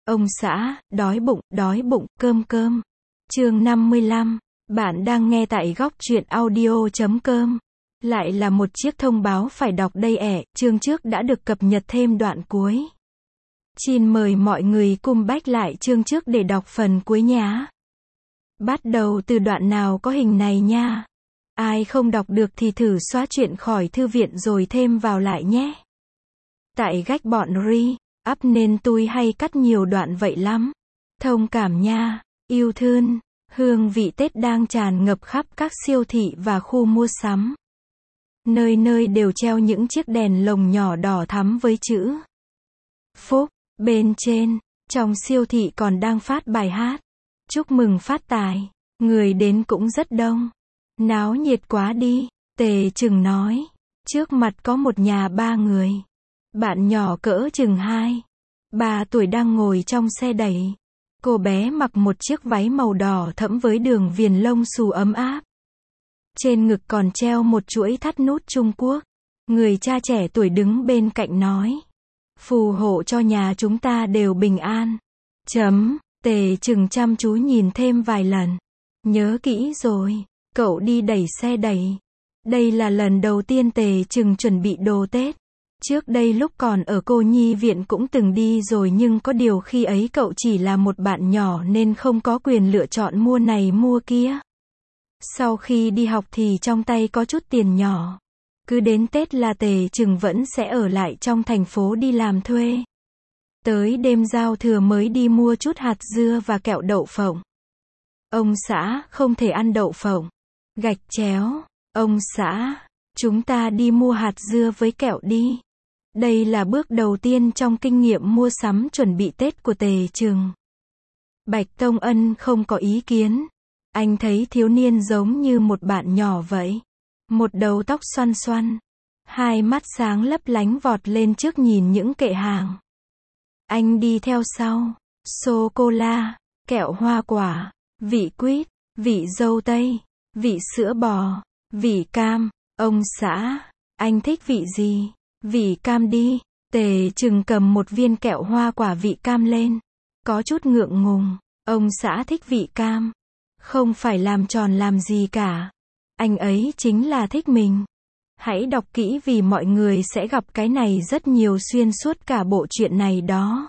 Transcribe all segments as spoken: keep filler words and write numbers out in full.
Ông xã, đói bụng, đói bụng, cơm cơm. Chương năm mươi lăm. Bạn đang nghe tại góc truyện audio chấm com. Lại là một chiếc thông báo phải đọc đây ẻ, chương trước đã được cập nhật thêm đoạn cuối. Xin mời mọi người cùng back lại chương trước để đọc phần cuối nhé. Bắt đầu từ đoạn nào có hình này nha. Ai không đọc được thì thử xóa chuyện khỏi thư viện rồi thêm vào lại nhé. Tại gách bọn ri, up nên tôi hay cắt nhiều đoạn vậy lắm. Thông cảm nha, yêu thương. Hương vị Tết đang tràn ngập khắp các siêu thị và khu mua sắm. Nơi nơi đều treo những chiếc đèn lồng nhỏ đỏ thắm với chữ Phúc bên trên. Trong siêu thị còn đang phát bài hát chúc mừng phát tài. Người đến cũng rất đông. Náo nhiệt quá đi, Tề Trừng nói. Trước mặt có một nhà ba người. Bạn nhỏ cỡ chừng hai, ba tuổi đang ngồi trong xe đẩy. Cô bé mặc một chiếc váy màu đỏ thẫm với đường viền lông xù ấm áp. Trên ngực còn treo một chuỗi thắt nút Trung Quốc. Người cha trẻ tuổi đứng bên cạnh nói. Phù hộ cho nhà chúng ta đều bình an. Chấm, Tề Trừng chăm chú nhìn thêm vài lần. Nhớ kỹ rồi, cậu đi đẩy xe đẩy. Đây là lần đầu tiên Tề Trừng chuẩn bị đồ Tết. Trước đây lúc còn ở cô nhi viện cũng từng đi rồi nhưng có điều khi ấy cậu chỉ là một bạn nhỏ nên không có quyền lựa chọn mua này mua kia. Sau khi đi học thì trong tay có chút tiền nhỏ. Cứ đến Tết là Tề Trừng vẫn sẽ ở lại trong thành phố đi làm thuê. Tới đêm giao thừa mới đi mua chút hạt dưa và kẹo đậu phộng. Ông xã, không thể ăn đậu phộng. Gạch chéo. Ông xã, chúng ta đi mua hạt dưa với kẹo đi. Đây là bước đầu tiên trong kinh nghiệm mua sắm chuẩn bị Tết của Tề Trừng. Bạch Tông Ân không có ý kiến. Anh thấy thiếu niên giống như một bạn nhỏ vậy. Một đầu tóc xoăn xoăn. Hai mắt sáng lấp lánh vọt lên trước nhìn những kệ hàng. Anh đi theo sau. Sô-cô-la, kẹo hoa quả, vị quýt, vị dâu tây, vị sữa bò, vị cam. Ông xã, anh thích vị gì? Vị cam đi. Tề Trừng cầm một viên kẹo hoa quả vị cam lên. Có chút ngượng ngùng. Ông xã thích vị cam. Không phải làm tròn làm gì cả. Anh ấy chính là thích mình. Hãy đọc kỹ vì mọi người sẽ gặp cái này rất nhiều xuyên suốt cả bộ truyện này đó.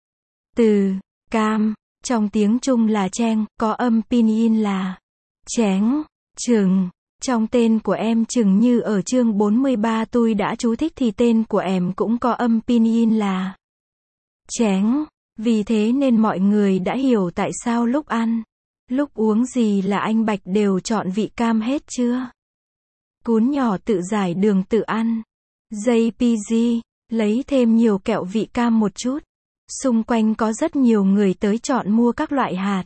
Từ cam trong tiếng Trung là cheng, có âm pinyin là chén, Trừng. Trong tên của em Trừng như ở chương bốn mươi ba tôi đã chú thích thì tên của em cũng có âm pinyin là chén. Vì thế nên mọi người đã hiểu tại sao lúc ăn, lúc uống gì là anh Bạch đều chọn vị cam hết chưa? Cún nhỏ tự giải đường tự ăn. gi pê giê, lấy thêm nhiều kẹo vị cam một chút. Xung quanh có rất nhiều người tới chọn mua các loại hạt.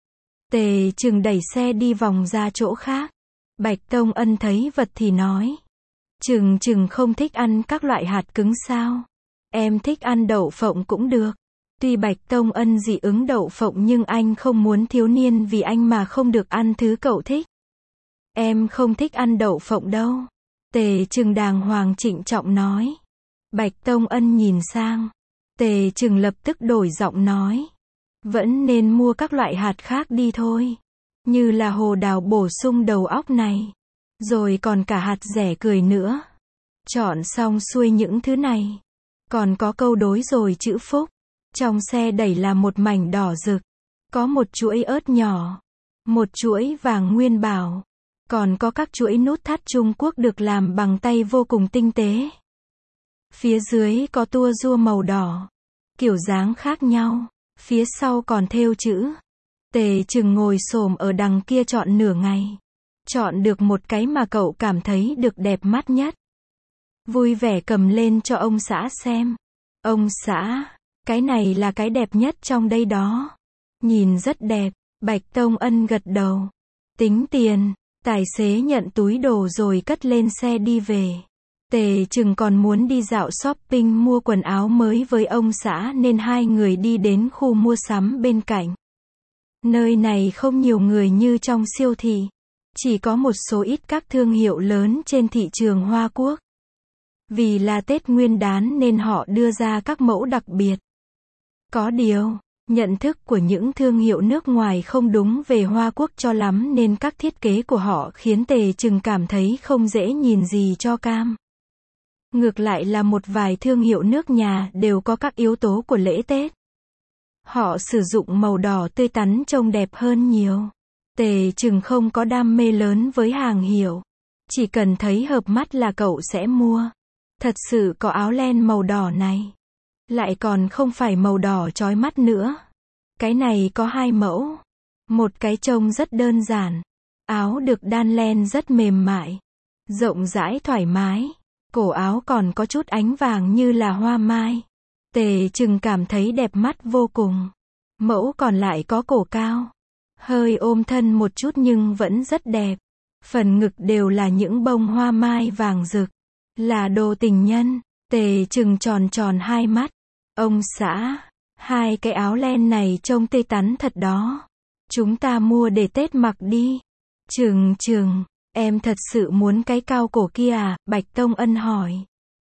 Tề Trừng đẩy xe đi vòng ra chỗ khác. Bạch Tông Ân thấy vật thì nói. Trừng Trừng không thích ăn các loại hạt cứng sao? Em thích ăn đậu phộng cũng được. Tuy Bạch Tông Ân dị ứng đậu phộng nhưng anh không muốn thiếu niên vì anh mà không được ăn thứ cậu thích. Em không thích ăn đậu phộng đâu. Tề Trừng đàng hoàng trịnh trọng nói. Bạch Tông Ân nhìn sang. Tề Trừng lập tức đổi giọng nói. Vẫn nên mua các loại hạt khác đi thôi. Như là hồ đào bổ sung đầu óc này. Rồi còn cả hạt rẻ cười nữa. Chọn xong xuôi những thứ này. Còn có câu đối rồi chữ Phúc. Trong xe đẩy là một mảnh đỏ rực. Có một chuỗi ớt nhỏ. Một chuỗi vàng nguyên bảo. Còn có các chuỗi nút thắt Trung Quốc được làm bằng tay vô cùng tinh tế. Phía dưới có tua rua màu đỏ. Kiểu dáng khác nhau. Phía sau còn thêu chữ. Tề Trừng ngồi xổm ở đằng kia chọn nửa ngày. Chọn được một cái mà cậu cảm thấy được đẹp mắt nhất. Vui vẻ cầm lên cho ông xã xem. Ông xã, cái này là cái đẹp nhất trong đây đó. Nhìn rất đẹp. Bạch Tông Ân gật đầu. Tính tiền. Tài xế nhận túi đồ rồi cất lên xe đi về. Tề Trừng còn muốn đi dạo shopping mua quần áo mới với ông xã nên hai người đi đến khu mua sắm bên cạnh. Nơi này không nhiều người như trong siêu thị. Chỉ có một số ít các thương hiệu lớn trên thị trường Hoa Quốc. Vì là Tết Nguyên đán nên họ đưa ra các mẫu đặc biệt. Có điều, Nhận thức của những thương hiệu nước ngoài không đúng về Hoa Quốc cho lắm nên các thiết kế của họ khiến Tề Trừng cảm thấy không dễ nhìn gì cho cam. Ngược lại là một vài thương hiệu nước nhà đều có các yếu tố của lễ Tết. Họ sử dụng màu đỏ tươi tắn trông đẹp hơn nhiều. Tề Trừng không có đam mê lớn với hàng hiệu. Chỉ cần thấy hợp mắt là cậu sẽ mua. Thật sự có áo len màu đỏ này. Lại còn không phải màu đỏ chói mắt nữa. Cái này có hai mẫu. Một cái trông rất đơn giản. Áo được đan len rất mềm mại. Rộng rãi thoải mái. Cổ áo còn có chút ánh vàng như là hoa mai. Tề Trừng cảm thấy đẹp mắt vô cùng. Mẫu còn lại có cổ cao. Hơi ôm thân một chút nhưng vẫn rất đẹp. Phần ngực đều là những bông hoa mai vàng rực. Là đồ tình nhân. Tề Trừng tròn tròn hai mắt. Ông xã, hai cái áo len này trông tươi tắn thật đó. Chúng ta mua để Tết mặc đi. Trừng Trừng, em thật sự muốn cái cao cổ kia à? Bạch Tông Ân hỏi.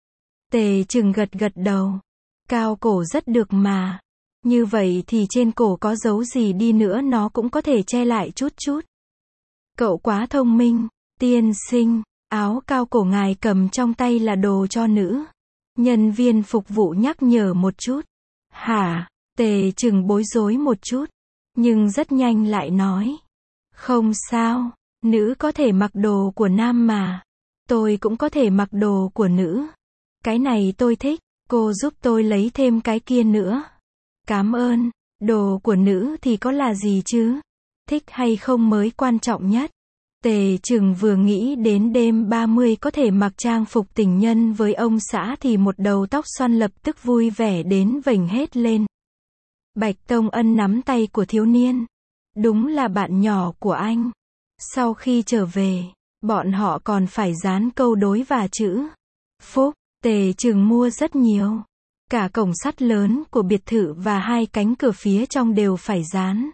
Tề Trừng gật gật đầu. Cao cổ rất được mà. Như vậy thì trên cổ có dấu gì đi nữa nó cũng có thể che lại chút chút. Cậu quá thông minh. Tiên sinh, áo cao cổ ngài cầm trong tay là đồ cho nữ. Nhân viên phục vụ nhắc nhở một chút. Hả? Tề Trừng bối rối một chút. Nhưng rất nhanh lại nói. Không sao. Nữ có thể mặc đồ của nam mà. Tôi cũng có thể mặc đồ của nữ. Cái này tôi thích. Cô giúp tôi lấy thêm cái kia nữa. Cảm ơn. Đồ của nữ thì có là gì chứ? Thích hay không mới quan trọng nhất. Tề Trừng vừa nghĩ đến đêm ba mươi có thể mặc trang phục tình nhân với ông xã thì một đầu tóc xoăn lập tức vui vẻ đến vểnh hết lên. Bạch Tông Ân nắm tay của thiếu niên. Đúng là bạn nhỏ của anh. Sau khi trở về, bọn họ còn phải dán câu đối và chữ Phúc. Tề Trừng mua rất nhiều. Cả cổng sắt lớn của biệt thự và hai cánh cửa phía trong đều phải dán.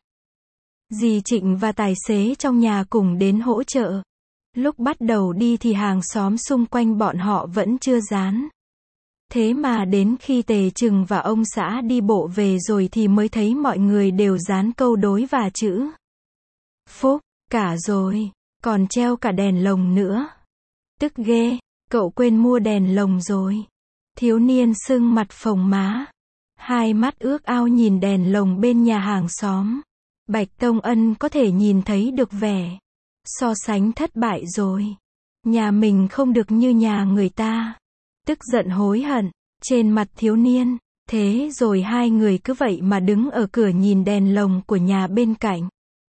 Dì Trịnh và tài xế trong nhà cùng đến hỗ trợ. Lúc bắt đầu đi thì hàng xóm xung quanh bọn họ vẫn chưa dán. Thế mà đến khi Tề Trừng và ông xã đi bộ về rồi thì mới thấy mọi người đều dán câu đối và chữ Phúc, cả rồi, còn treo cả đèn lồng nữa. Tức ghê, cậu quên mua đèn lồng rồi. Thiếu niên sưng mặt phồng má. Hai mắt ước ao nhìn đèn lồng bên nhà hàng xóm. Bạch Tông Ân có thể nhìn thấy được vẻ so sánh thất bại rồi. Nhà mình không được như nhà người ta. Tức giận hối hận trên mặt thiếu niên. Thế rồi hai người cứ vậy mà đứng ở cửa nhìn đèn lồng của nhà bên cạnh.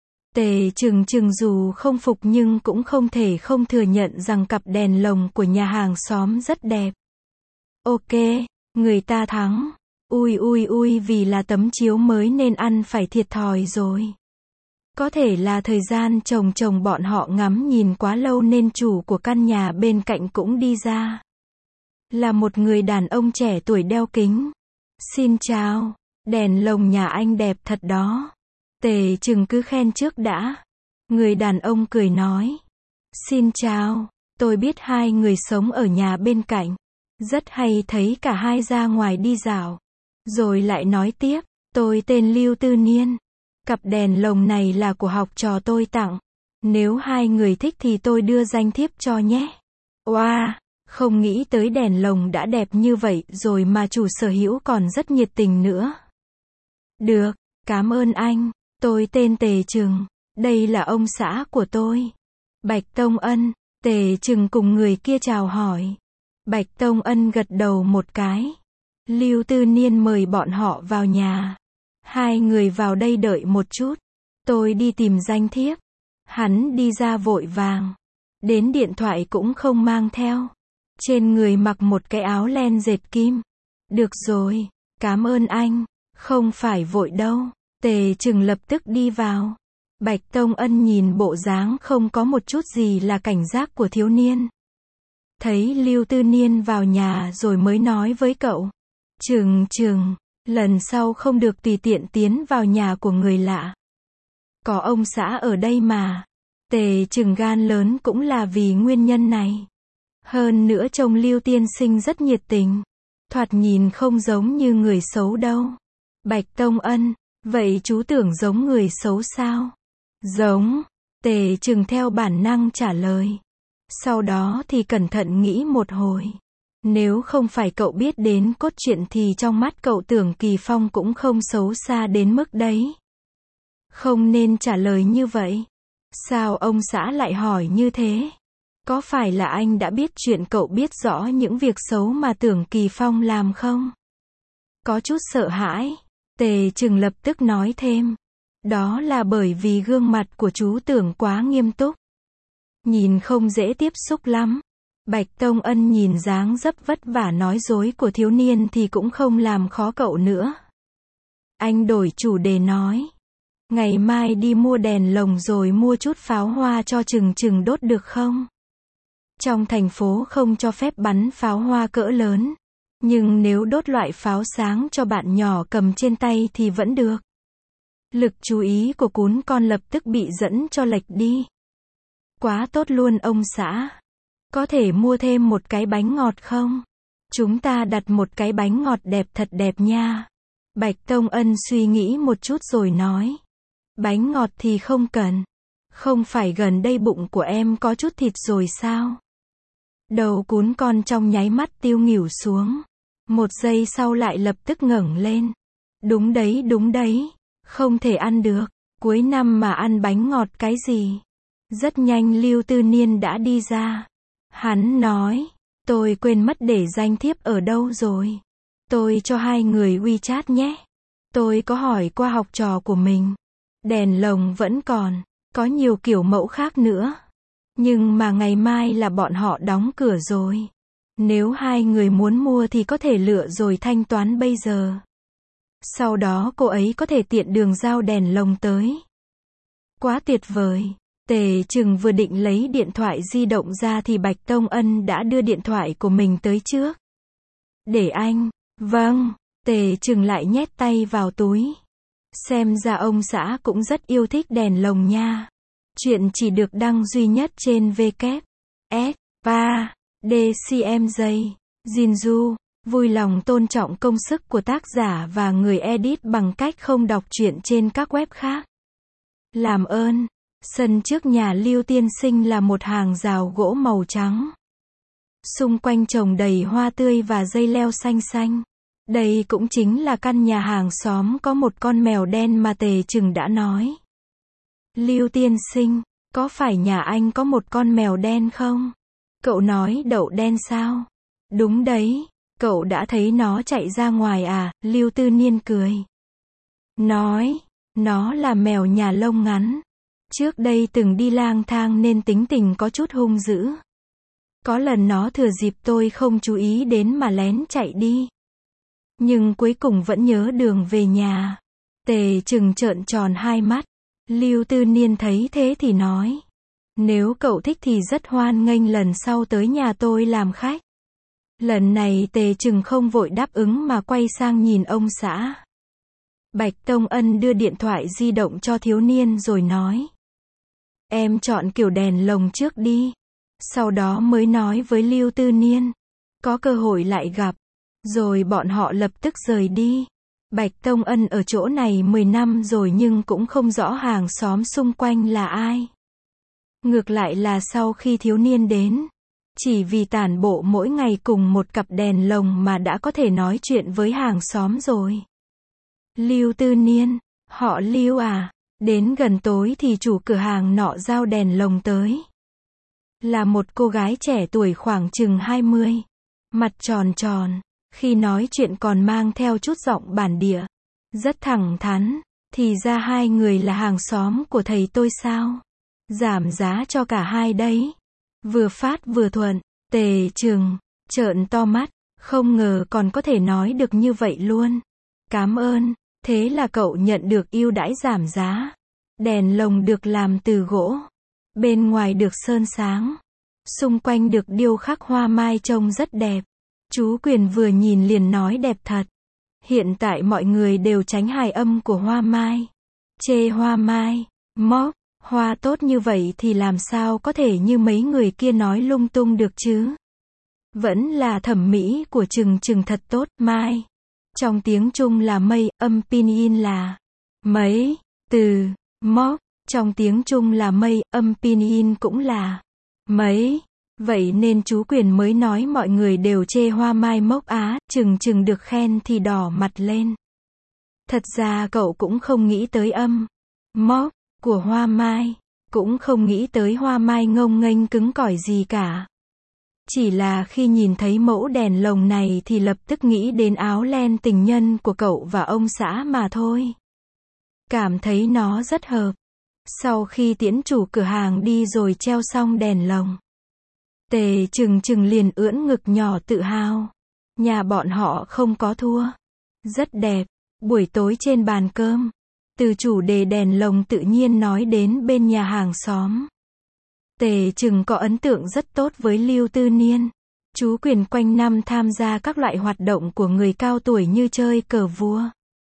Tề Trừng Trừng dù không phục nhưng cũng không thể không thừa nhận rằng cặp đèn lồng của nhà hàng xóm rất đẹp. Ok, người ta thắng. Ui ui ui vì là tấm chiếu mới nên ăn phải thiệt thòi rồi. Có thể là thời gian chồng chồng bọn họ ngắm nhìn quá lâu nên chủ của căn nhà bên cạnh cũng đi ra. Là một người đàn ông trẻ tuổi đeo kính. Xin chào, đèn lồng nhà anh đẹp thật đó. Tề Trừng cứ khen trước đã. Người đàn ông cười nói. Xin chào, tôi biết hai người sống ở nhà bên cạnh. Rất hay thấy cả hai ra ngoài đi dạo. Rồi lại nói tiếp, tôi tên Lưu Tư Niên. Cặp đèn lồng này là của học trò tôi tặng. Nếu hai người thích thì tôi đưa danh thiếp cho nhé. Oa, wow, không nghĩ tới đèn lồng đã đẹp như vậy rồi mà chủ sở hữu còn rất nhiệt tình nữa. Được, cảm ơn anh. Tôi tên Tề Trừng. Đây là ông xã của tôi. Bạch Tông Ân. Tề Trừng cùng người kia chào hỏi. Bạch Tông Ân gật đầu một cái. Lưu Tư Niên mời bọn họ vào nhà. Hai người vào đây đợi một chút. Tôi đi tìm danh thiếp. Hắn đi ra vội vàng. Đến điện thoại cũng không mang theo. Trên người mặc một cái áo len dệt kim. Được rồi, cảm ơn anh. Không phải vội đâu. Tề Trừng lập tức đi vào. Bạch Tông Ân nhìn bộ dáng không có một chút gì là cảnh giác của thiếu niên. Thấy Lưu Tư Niên vào nhà rồi mới nói với cậu. Trừng Trừng, lần sau không được tùy tiện tiến vào nhà của người lạ. Có ông xã ở đây mà. Tề Trừng gan lớn cũng là vì nguyên nhân này. Hơn nữa trông Lưu tiên sinh rất nhiệt tình. Thoạt nhìn không giống như người xấu đâu. Bạch Tông Ân, Vậy chú tưởng giống người xấu sao? Giống. Tề Trừng theo bản năng trả lời. Sau đó thì cẩn thận nghĩ một hồi. Nếu không phải cậu biết đến cốt truyện thì trong mắt cậu Tưởng Kỳ Phong cũng không xấu xa đến mức đấy. Không nên trả lời như vậy. Sao ông xã lại hỏi như thế? Có phải là anh đã biết chuyện cậu biết rõ những việc xấu mà Tưởng Kỳ Phong làm không? Có chút sợ hãi. Tề Trừng lập tức nói thêm. Đó là bởi vì gương mặt của chú Tưởng quá nghiêm túc. Nhìn không dễ tiếp xúc lắm. Bạch Tông Ân nhìn dáng dấp vất vả nói dối của thiếu niên thì cũng không làm khó cậu nữa. Anh đổi chủ đề nói. Ngày mai đi mua đèn lồng rồi mua chút pháo hoa cho Trừng Trừng đốt được không? Trong thành phố không cho phép bắn pháo hoa cỡ lớn. Nhưng nếu đốt loại pháo sáng cho bạn nhỏ cầm trên tay thì vẫn được. Lực chú ý của cún con lập tức bị dẫn cho lệch đi. Quá tốt luôn ông xã. Có thể mua thêm một cái bánh ngọt không? Chúng ta đặt một cái bánh ngọt đẹp thật đẹp nha. Bạch Tông Ân suy nghĩ một chút rồi nói. Bánh ngọt thì không cần. Không phải gần đây bụng của em có chút thịt rồi sao? Đầu cún con trong nháy mắt tiêu nghỉu xuống. Một giây sau lại lập tức ngẩng lên. Đúng đấy đúng đấy. Không thể ăn được. Cuối năm mà ăn bánh ngọt cái gì? Rất nhanh Lưu Tư Niên đã đi ra. Hắn nói. Tôi quên mất để danh thiếp ở đâu rồi. Tôi cho hai người WeChat nhé. Tôi có hỏi qua học trò của mình. Đèn lồng vẫn còn. Có nhiều kiểu mẫu khác nữa. Nhưng mà ngày mai là bọn họ đóng cửa rồi. Nếu hai người muốn mua thì có thể lựa rồi thanh toán bây giờ. Sau đó cô ấy có thể tiện đường giao đèn lồng tới. Quá tuyệt vời. Tề Trừng vừa định lấy điện thoại di động ra thì Bạch Tông Ân đã đưa điện thoại của mình tới trước. Để anh. Vâng. Tề Trừng lại nhét tay vào túi. Xem ra ông xã cũng rất yêu thích đèn lồng nha. Chuyện chỉ được đăng duy nhất trên W S ba D C M J. Jinju. Vui lòng tôn trọng công sức của tác giả và người edit bằng cách không đọc truyện trên các web khác. Làm ơn. Sân trước nhà Lưu tiên sinh là một hàng rào gỗ màu trắng. Xung quanh trồng đầy hoa tươi và dây leo xanh xanh. Đây cũng chính là căn nhà hàng xóm có một con mèo đen mà Tề Trừng đã nói. Lưu tiên sinh, có phải nhà anh có một con mèo đen không? Cậu nói đậu đen sao? Đúng đấy, cậu đã thấy nó chạy ra ngoài à? Lưu Tư Niên cười. Nói, nó là mèo nhà lông ngắn. Trước đây từng đi lang thang nên tính tình có chút hung dữ. Có lần nó thừa dịp tôi không chú ý đến mà lén chạy đi. Nhưng cuối cùng vẫn nhớ đường về nhà. Tề Trừng trợn tròn hai mắt. Lưu Tư Niên thấy thế thì nói. Nếu cậu thích thì rất hoan nghênh lần sau tới nhà tôi làm khách. Lần này Tề Trừng không vội đáp ứng mà quay sang nhìn ông xã. Bạch Tông Ân đưa điện thoại di động cho thiếu niên rồi nói. Em chọn kiểu đèn lồng trước đi. Sau đó mới nói với Lưu Tư Niên. Có cơ hội lại gặp. Rồi bọn họ lập tức rời đi. Bạch Tông Ân ở chỗ này mười năm rồi nhưng cũng không rõ hàng xóm xung quanh là ai. Ngược lại là sau khi thiếu niên đến, chỉ vì tản bộ mỗi ngày cùng một cặp đèn lồng mà đã có thể nói chuyện với hàng xóm rồi. Lưu Tư Niên, họ Lưu à? Đến gần tối thì chủ cửa hàng nọ giao đèn lồng tới. Là một cô gái trẻ tuổi khoảng chừng hai mươi. Mặt tròn tròn. Khi nói chuyện còn mang theo chút giọng bản địa. Rất thẳng thắn. Thì ra hai người là hàng xóm của thầy tôi sao? Giảm giá cho cả hai đấy. Vừa phát vừa thuận. Tề Trừng trợn to mắt. Không ngờ còn có thể nói được như vậy luôn. Cảm ơn. Thế là cậu nhận được ưu đãi giảm giá. Đèn lồng được làm từ gỗ. Bên ngoài được sơn sáng. Xung quanh được điêu khắc hoa mai trông rất đẹp. Chú Quyền vừa nhìn liền nói đẹp thật. Hiện tại mọi người đều tránh hài âm của hoa mai. Chê hoa mai, móc, hoa tốt như vậy thì làm sao có thể như mấy người kia nói lung tung được chứ. Vẫn là thẩm mỹ của Trừng Trừng thật tốt, mai. Trong tiếng Trung là mây, âm pinyin là mấy, từ, móc, trong tiếng Trung là mây, âm pinyin cũng là mấy. Vậy nên chú Quyền mới nói mọi người đều chê Hoa Mai mốc á, chừng chừng được khen thì đỏ mặt lên. Thật ra cậu cũng không nghĩ tới âm, móc, của Hoa Mai, cũng không nghĩ tới Hoa Mai ngông nghênh cứng cỏi gì cả. Chỉ là khi nhìn thấy mẫu đèn lồng này thì lập tức nghĩ đến áo len tình nhân của cậu và ông xã mà thôi. Cảm thấy nó rất hợp. Sau khi tiễn chủ cửa hàng đi rồi treo xong đèn lồng, Tề Trừng Trừng liền ưỡn ngực nhỏ tự hào. Nhà bọn họ không có thua. Rất đẹp. Buổi tối trên bàn cơm, từ chủ đề đèn lồng tự nhiên nói đến bên nhà hàng xóm. Tề Trừng có ấn tượng rất tốt với Lưu Tư Niên. Chú Quyền quanh năm tham gia các loại hoạt động của người cao tuổi như chơi cờ vua,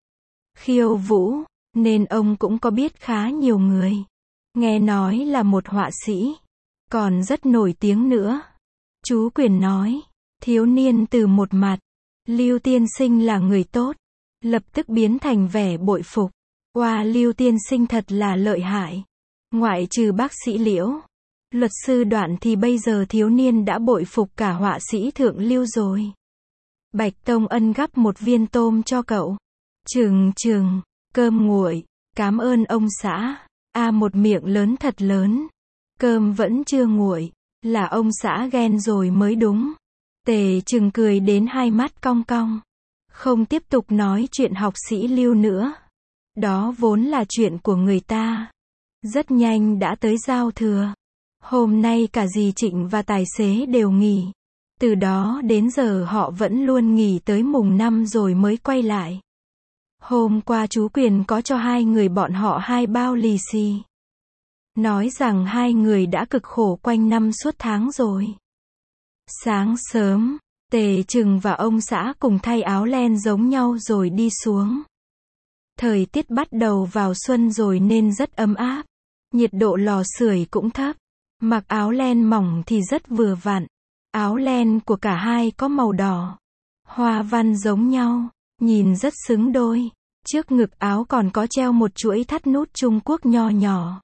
khiêu vũ, nên ông cũng có biết khá nhiều người. Nghe nói là một họa sĩ, còn rất nổi tiếng nữa. Chú Quyền nói, thiếu niên từ một mặt, Lưu tiên sinh là người tốt, lập tức biến thành vẻ bội phục. Oa, Lưu tiên sinh thật là lợi hại. Ngoại trừ bác sĩ Liễu, luật sư Đoạn thì bây giờ thiếu niên đã bội phục cả họa sĩ Thượng Lưu rồi. Bạch Tông Ân gắp một viên tôm cho cậu. Trừng Trừng, cơm nguội, cảm ơn ông xã. A, một miệng lớn thật lớn. Cơm vẫn chưa nguội, là ông xã ghen rồi mới đúng. Tề Trừng cười đến hai mắt cong cong. Không tiếp tục nói chuyện học sĩ Lưu nữa. Đó vốn là chuyện của người ta. Rất nhanh đã tới giao thừa. Hôm nay cả dì Trịnh và tài xế đều nghỉ. Từ đó đến giờ họ vẫn luôn nghỉ tới mùng năm rồi mới quay lại. Hôm qua chú Quyền có cho hai người bọn họ hai bao lì xì. Nói rằng hai người đã cực khổ quanh năm suốt tháng rồi. Sáng sớm, Tề Trừng và ông xã cùng thay áo len giống nhau rồi đi xuống. Thời tiết bắt đầu vào xuân rồi nên rất ấm áp. Nhiệt độ lò sưởi cũng thấp. Mặc áo len mỏng thì rất vừa vặn. Áo len của cả hai có màu đỏ. Hoa văn giống nhau, nhìn rất xứng đôi. Trước ngực áo còn có treo một chuỗi thắt nút Trung Quốc nho nhỏ.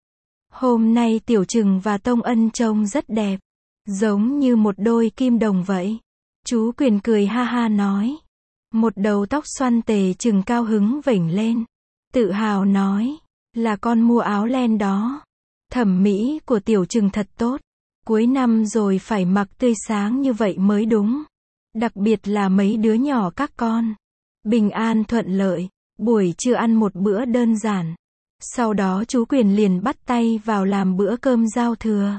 Hôm nay Tiểu Trừng và Tông Ân trông rất đẹp. Giống như một đôi kim đồng vậy. Chú Quyền cười ha ha nói. Một đầu tóc xoăn. Tề Trừng cao hứng vểnh lên. Tự hào nói. Là con mua áo len đó. Thẩm mỹ của Tiểu Trừng thật tốt. Cuối năm rồi phải mặc tươi sáng như vậy mới đúng. Đặc biệt là mấy đứa nhỏ các con. Bình an thuận lợi. Buổi trưa ăn một bữa đơn giản. Sau đó chú Quyền liền bắt tay vào làm bữa cơm giao thừa.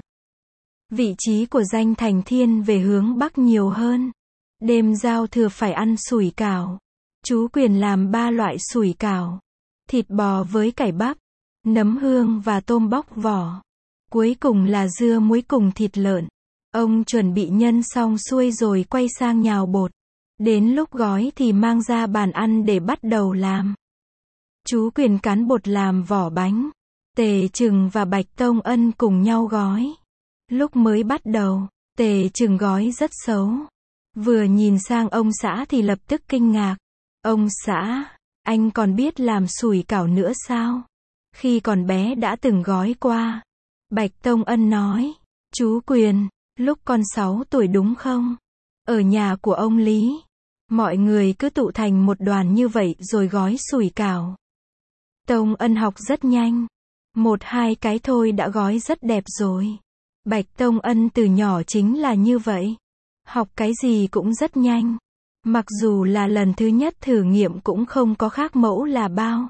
Vị trí của Danh Thành thiên về hướng Bắc nhiều hơn. Đêm giao thừa phải ăn sủi cảo. Chú Quyền làm ba loại sủi cảo. Thịt bò với cải bắp, nấm hương và tôm bóc vỏ. Cuối cùng là dưa muối cùng thịt lợn. Ông chuẩn bị nhân xong xuôi rồi quay sang nhào bột. Đến lúc gói thì mang ra bàn ăn để bắt đầu làm. Chú Quyền cán bột làm vỏ bánh. Tề Trừng và Bạch Tông Ân cùng nhau gói. Lúc mới bắt đầu, Tề Trừng gói rất xấu. Vừa nhìn sang ông xã thì lập tức kinh ngạc. Ông xã, anh còn biết làm sủi cảo nữa sao? Khi còn bé đã từng gói qua. Bạch Tông Ân nói. Chú Quyền, lúc con sáu tuổi đúng không? Ở nhà của ông Lý. Mọi người cứ tụ thành một đoàn như vậy rồi gói sủi cảo. Tông Ân học rất nhanh. Một hai cái thôi đã gói rất đẹp rồi. Bạch Tông Ân từ nhỏ chính là như vậy. Học cái gì cũng rất nhanh. Mặc dù là lần thứ nhất thử nghiệm cũng không có khác mẫu là bao.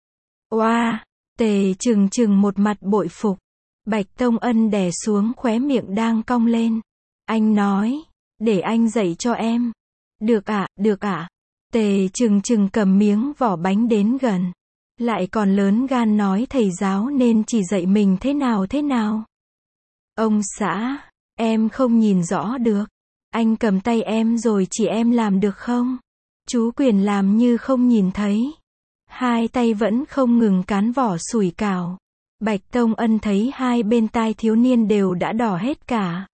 Oa, wow, Tề Trừng Trừng một mặt bội phục. Bạch Tông Ân đè xuống khóe miệng đang cong lên. Anh nói, để anh dạy cho em. Được ạ, à, được ạ. À. Tề Trừng Trừng cầm miếng vỏ bánh đến gần. Lại còn lớn gan nói thầy giáo nên chỉ dạy mình thế nào thế nào. Ông xã, em không nhìn rõ được. Anh cầm tay em rồi chỉ em làm được không? Chú Quyền làm như không nhìn thấy. Hai tay vẫn không ngừng cán vỏ sủi cảo. Bạch Tông Ân thấy hai bên tai thiếu niên đều đã đỏ hết cả.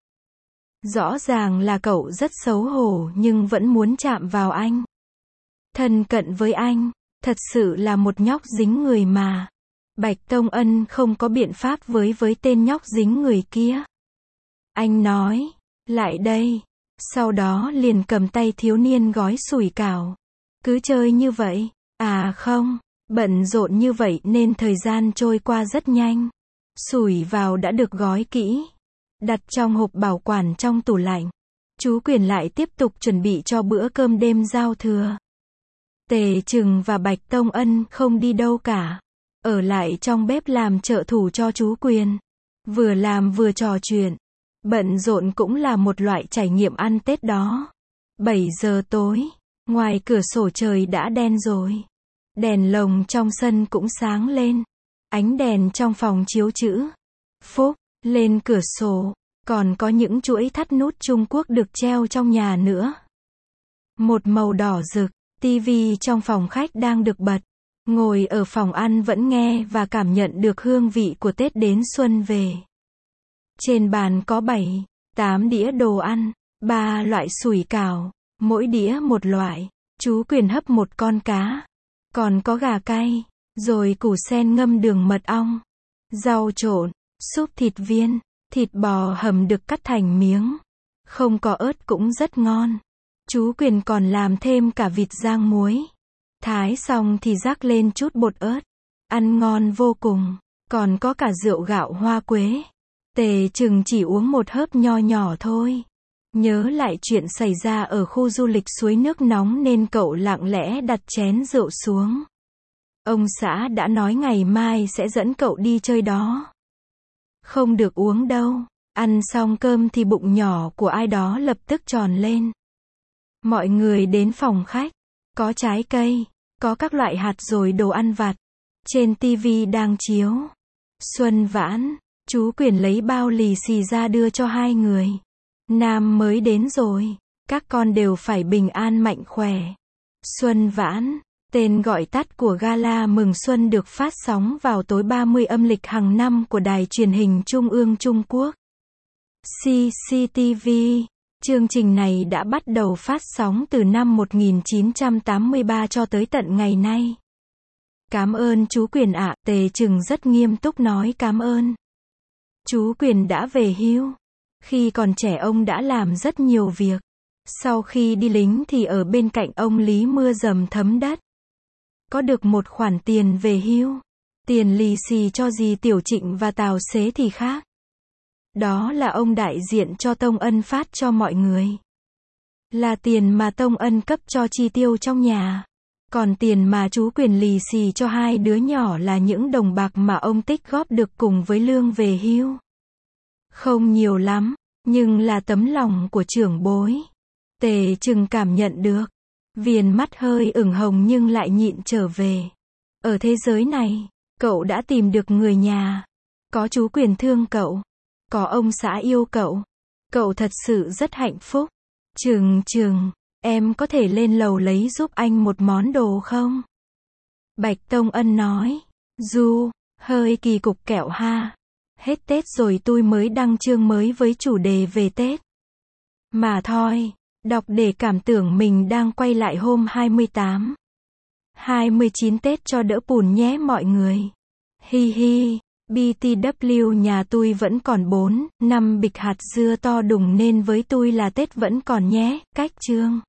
Rõ ràng là cậu rất xấu hổ nhưng vẫn muốn chạm vào anh. Thân cận với anh. Thật sự là một nhóc dính người mà. Bạch Tông Ân không có biện pháp với với tên nhóc dính người kia. Anh nói, lại đây. Sau đó liền cầm tay thiếu niên gói sủi cảo. Cứ chơi như vậy. À không, bận rộn như vậy nên thời gian trôi qua rất nhanh. Sủi vào đã được gói kỹ, đặt trong hộp bảo quản trong tủ lạnh. Chú Quyền lại tiếp tục chuẩn bị cho bữa cơm đêm giao thừa. Tề Trừng và Bạch Tông Ân không đi đâu cả, ở lại trong bếp làm trợ thủ cho chú Quyền. Vừa làm vừa trò chuyện. Bận rộn cũng là một loại trải nghiệm ăn Tết đó. bảy giờ tối, ngoài cửa sổ trời đã đen rồi. Đèn lồng trong sân cũng sáng lên. Ánh đèn trong phòng chiếu chữ Phúc lên cửa sổ, còn có những chuỗi thắt nút Trung Quốc được treo trong nhà nữa. Một màu đỏ rực, tivi trong phòng khách đang được bật. Ngồi ở phòng ăn vẫn nghe và cảm nhận được hương vị của Tết đến xuân về. Trên bàn có bảy, tám đĩa đồ ăn, ba loại sủi cảo, mỗi đĩa một loại. Chú Quyền hấp một con cá, còn có gà cay, rồi củ sen ngâm đường mật ong, rau trộn, súp thịt viên, thịt bò hầm được cắt thành miếng. Không có ớt cũng rất ngon. Chú Quyền còn làm thêm cả vịt rang muối. Thái xong thì rắc lên chút bột ớt. Ăn ngon vô cùng. Còn có cả rượu gạo hoa quế. Tề Trừng chỉ uống một hớp nho nhỏ thôi. Nhớ lại chuyện xảy ra ở khu du lịch suối nước nóng nên cậu lặng lẽ đặt chén rượu xuống. Ông xã đã nói ngày mai sẽ dẫn cậu đi chơi đó. Không được uống đâu. Ăn xong cơm thì bụng nhỏ của ai đó lập tức tròn lên. Mọi người đến phòng khách. Có trái cây, có các loại hạt rồi đồ ăn vặt. Trên tivi đang chiếu Xuân Vãn. Chú Quyền lấy bao lì xì ra đưa cho hai người. Năm mới đến rồi, các con đều phải bình an mạnh khỏe. Xuân Vãn, tên gọi tắt của gala mừng xuân được phát sóng vào tối ba mươi âm lịch hàng năm của Đài Truyền hình Trung ương Trung Quốc. xê xê tê vê. Chương trình này đã bắt đầu phát sóng từ năm một nghìn chín trăm tám mươi ba cho tới tận ngày nay. Cảm ơn chú Quyền ạ, Tề Trừng rất nghiêm túc nói cảm ơn. Chú Quyền đã về hưu. Khi còn trẻ ông đã làm rất nhiều việc. Sau khi đi lính thì ở bên cạnh ông Lý mưa dầm thấm đất. Có được một khoản tiền về hưu. Tiền lì xì cho dì Tiểu Trịnh và Tào Xế thì khác. Đó là ông đại diện cho Tông Ân phát cho mọi người. Là tiền mà Tông Ân cấp cho chi tiêu trong nhà. Còn tiền mà chú Quyền lì xì cho hai đứa nhỏ là những đồng bạc mà ông tích góp được cùng với lương về hưu. Không nhiều lắm, nhưng là tấm lòng của trưởng bối. Tề Trừng cảm nhận được. Viền mắt hơi ửng hồng nhưng lại nhịn trở về. Ở thế giới này, cậu đã tìm được người nhà. Có chú Quyền thương cậu. Có ông xã yêu cậu. Cậu thật sự rất hạnh phúc. Trừng Trừng, em có thể lên lầu lấy giúp anh một món đồ không? Bạch Tông Ân nói. Du, hơi kỳ cục kẹo ha. Hết Tết rồi tôi mới đăng chương mới với chủ đề về Tết. Mà thôi, đọc để cảm tưởng mình đang quay lại hôm hai mươi tám, hai mươi chín Tết cho đỡ bùn nhé mọi người. Hi hi, bê tê vê nhà tôi vẫn còn bốn, năm bịch hạt dưa to đùng nên với tôi là Tết vẫn còn nhé, cách chương.